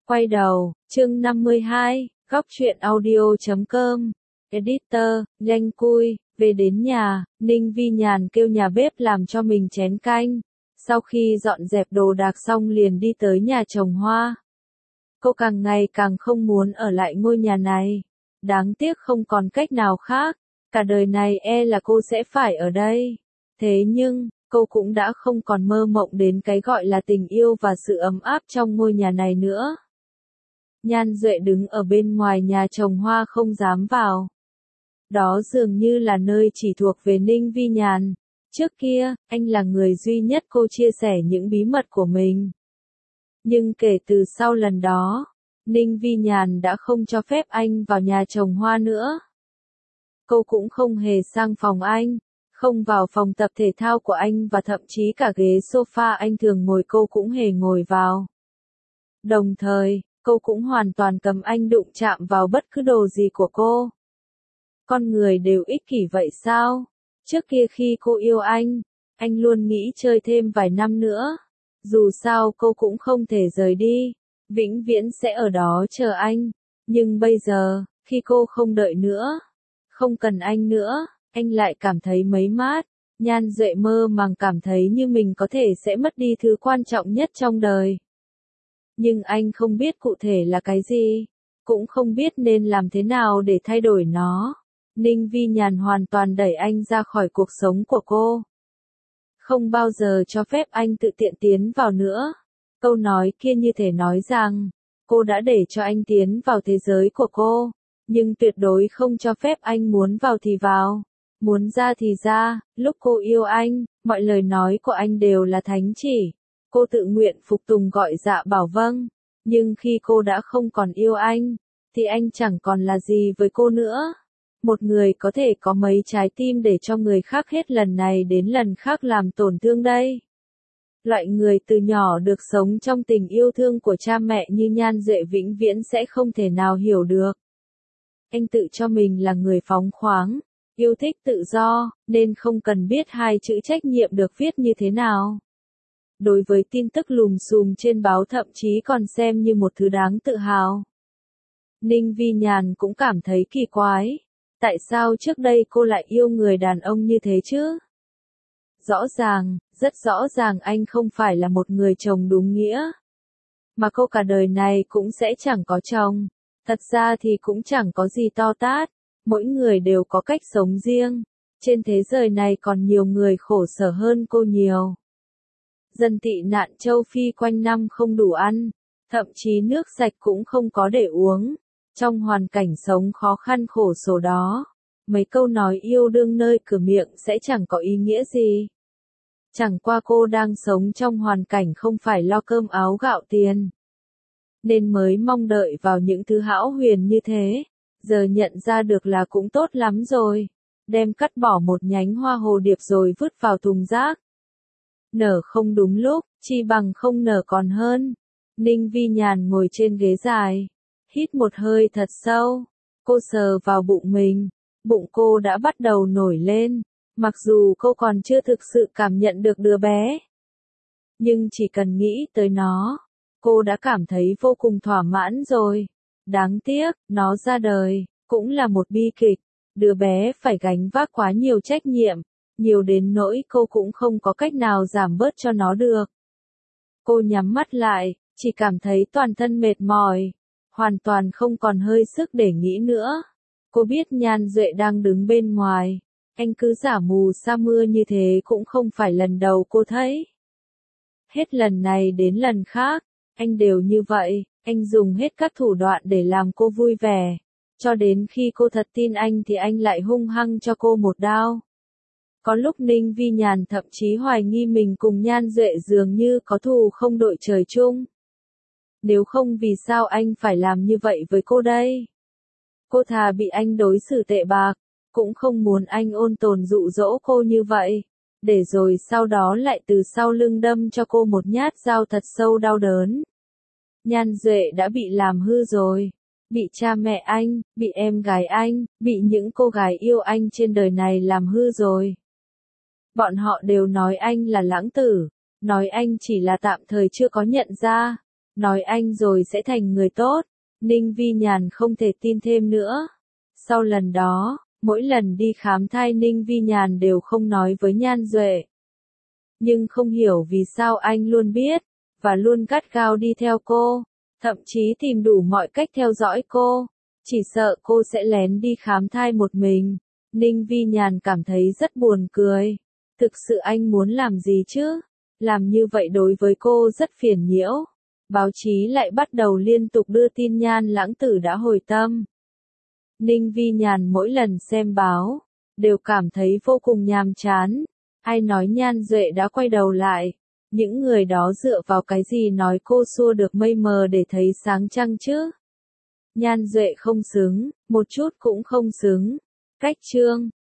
Quay đầu, chương 52, góc truyện audio.com. Editor, nhanh cui, về đến nhà, Ninh Vi Nhàn kêu nhà bếp làm cho mình chén canh. Sau khi dọn dẹp đồ đạc xong liền đi tới nhà trồng hoa. Cô càng ngày càng không muốn ở lại ngôi nhà này. Đáng tiếc không còn cách nào khác. Cả đời này là cô sẽ phải ở đây. Thế nhưng, cô cũng đã không còn mơ mộng đến cái gọi là tình yêu và sự ấm áp trong ngôi nhà này nữa. Nhan Duệ đứng ở bên ngoài nhà trồng hoa không dám vào. Đó dường như là nơi chỉ thuộc về Ninh Vi Nhàn. Trước kia, anh là người duy nhất cô chia sẻ những bí mật của mình. Nhưng kể từ sau lần đó, Ninh Vi Nhàn đã không cho phép anh vào nhà trồng hoa nữa. Cô cũng không hề sang phòng anh, không vào phòng tập thể thao của anh và thậm chí cả ghế sofa anh thường ngồi cô cũng hề ngồi vào. Đồng thời, cô cũng hoàn toàn cấm anh đụng chạm vào bất cứ đồ gì của cô. Con người đều ích kỷ vậy sao? Trước kia khi cô yêu anh luôn nghĩ chơi thêm vài năm nữa. Dù sao cô cũng không thể rời đi, vĩnh viễn sẽ ở đó chờ anh. Nhưng bây giờ, khi cô không đợi nữa, không cần anh nữa, anh lại cảm thấy mấy mát. Nhan Duệ mơ màng cảm thấy như mình có thể sẽ mất đi thứ quan trọng nhất trong đời. Nhưng anh không biết cụ thể là cái gì, cũng không biết nên làm thế nào để thay đổi nó. Ninh Vi Nhàn hoàn toàn đẩy anh ra khỏi cuộc sống của cô. Không bao giờ cho phép anh tự tiện tiến vào nữa. Câu nói kia như thể nói rằng, cô đã để cho anh tiến vào thế giới của cô, nhưng tuyệt đối không cho phép anh muốn vào thì vào, muốn ra thì ra. Lúc cô yêu anh, mọi lời nói của anh đều là thánh chỉ. Cô tự nguyện phục tùng gọi dạ bảo vâng, nhưng khi cô đã không còn yêu anh, thì anh chẳng còn là gì với cô nữa. Một người có thể có mấy trái tim để cho người khác hết lần này đến lần khác làm tổn thương đây. Loại người từ nhỏ được sống trong tình yêu thương của cha mẹ như Nhan Duệ vĩnh viễn sẽ không thể nào hiểu được. Anh tự cho mình là người phóng khoáng, yêu thích tự do, nên không cần biết hai chữ trách nhiệm được viết như thế nào. Đối với tin tức lùm xùm trên báo thậm chí còn xem như một thứ đáng tự hào. Ninh Vi Nhàn cũng cảm thấy kỳ quái. Tại sao trước đây cô lại yêu người đàn ông như thế chứ? Rõ ràng, rất rõ ràng anh không phải là một người chồng đúng nghĩa. Mà cô cả đời này cũng sẽ chẳng có chồng. Thật ra thì cũng chẳng có gì to tát. Mỗi người đều có cách sống riêng. Trên thế giới này còn nhiều người khổ sở hơn cô nhiều. Dân tị nạn châu Phi quanh năm không đủ ăn. Thậm chí nước sạch cũng không có để uống. Trong hoàn cảnh sống khó khăn khổ sở đó, mấy câu nói yêu đương nơi cửa miệng sẽ chẳng có ý nghĩa gì. Chẳng qua cô đang sống trong hoàn cảnh không phải lo cơm áo gạo tiền, nên mới mong đợi vào những thứ hão huyền như thế. Giờ nhận ra được là cũng tốt lắm rồi. Đem cắt bỏ một nhánh hoa hồ điệp rồi vứt vào thùng rác. Nở không đúng lúc, chi bằng không nở còn hơn. Ninh Vi Nhàn ngồi trên ghế dài. Hít một hơi thật sâu, cô sờ vào bụng mình, bụng cô đã bắt đầu nổi lên, mặc dù cô còn chưa thực sự cảm nhận được đứa bé. Nhưng chỉ cần nghĩ tới nó, cô đã cảm thấy vô cùng thỏa mãn rồi. Đáng tiếc, nó ra đời, cũng là một bi kịch, đứa bé phải gánh vác quá nhiều trách nhiệm, nhiều đến nỗi cô cũng không có cách nào giảm bớt cho nó được. Cô nhắm mắt lại, chỉ cảm thấy toàn thân mệt mỏi. Hoàn toàn không còn hơi sức để nghĩ nữa. Cô biết Nhan Duệ đang đứng bên ngoài. Anh cứ giả mù sa mưa như thế cũng không phải lần đầu cô thấy. Hết lần này đến lần khác, anh đều như vậy. Anh dùng hết các thủ đoạn để làm cô vui vẻ. Cho đến khi cô thật tin anh thì anh lại hung hăng cho cô một đao. Có lúc Ninh Vi Nhàn thậm chí hoài nghi mình cùng Nhan Duệ dường như có thù không đội trời chung. Nếu không vì sao anh phải làm như vậy với cô đây? Cô thà bị anh đối xử tệ bạc, cũng không muốn anh ôn tồn dụ dỗ cô như vậy, để rồi sau đó lại từ sau lưng đâm cho cô một nhát dao thật sâu đau đớn. Nhan Duệ đã bị làm hư rồi, bị cha mẹ anh, bị em gái anh, bị những cô gái yêu anh trên đời này làm hư rồi. Bọn họ đều nói anh là lãng tử, nói anh chỉ là tạm thời chưa có nhận ra. nói anh rồi sẽ thành người tốt. Ninh Vi Nhàn không thể tin thêm nữa. Sau lần đó, mỗi lần đi khám thai Ninh Vi Nhàn đều không nói với Nhan Duệ. Nhưng không hiểu vì sao anh luôn biết, và luôn gắt gao đi theo cô, thậm chí tìm đủ mọi cách theo dõi cô, chỉ sợ cô sẽ lén đi khám thai một mình. Ninh Vi Nhàn cảm thấy rất buồn cười. Thực sự anh muốn làm gì chứ? Làm như vậy đối với cô rất phiền nhiễu. Báo chí lại bắt đầu liên tục đưa tin Nhan Lãng Tử đã hồi tâm. Ninh Vi Nhàn mỗi lần xem báo, đều cảm thấy vô cùng nhàm chán. Ai nói Nhan Duệ đã quay đầu lại? Những người đó dựa vào cái gì nói cô xua được mây mờ để thấy sáng trăng chứ? Nhan Duệ không xứng, một chút cũng không xứng. Cách chương